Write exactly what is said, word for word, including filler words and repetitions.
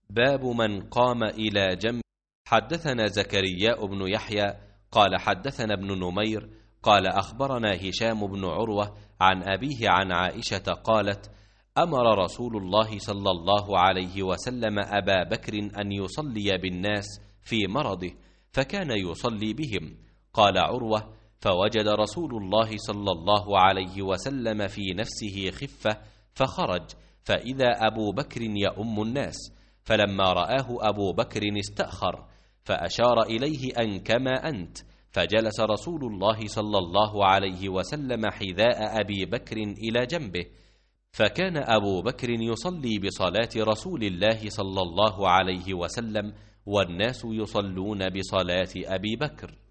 باب من قام إلى جنب. حدثنا زكريا بن يحيى قال حدثنا ابن نمير قال أخبرنا هشام بن عروة عن أبيه عن عائشة قالت أمر رسول الله صلى الله عليه وسلم أبا بكر أن يصلي بالناس في مرضه فكان يصلي بهم. قال عروة فوجد رسول الله صلى الله عليه وسلم في نفسه خفة فخرج فإذا أبو بكر يؤم الناس، فلما رآه أبو بكر استأخر فأشار إليه أن كما أنت، فجلس رسول الله صلى الله عليه وسلم حذاء أبي بكر إلى جنبه، فكان أبو بكر يصلي بصلاة رسول الله صلى الله عليه وسلم والناس يصلون بصلاة أبي بكر.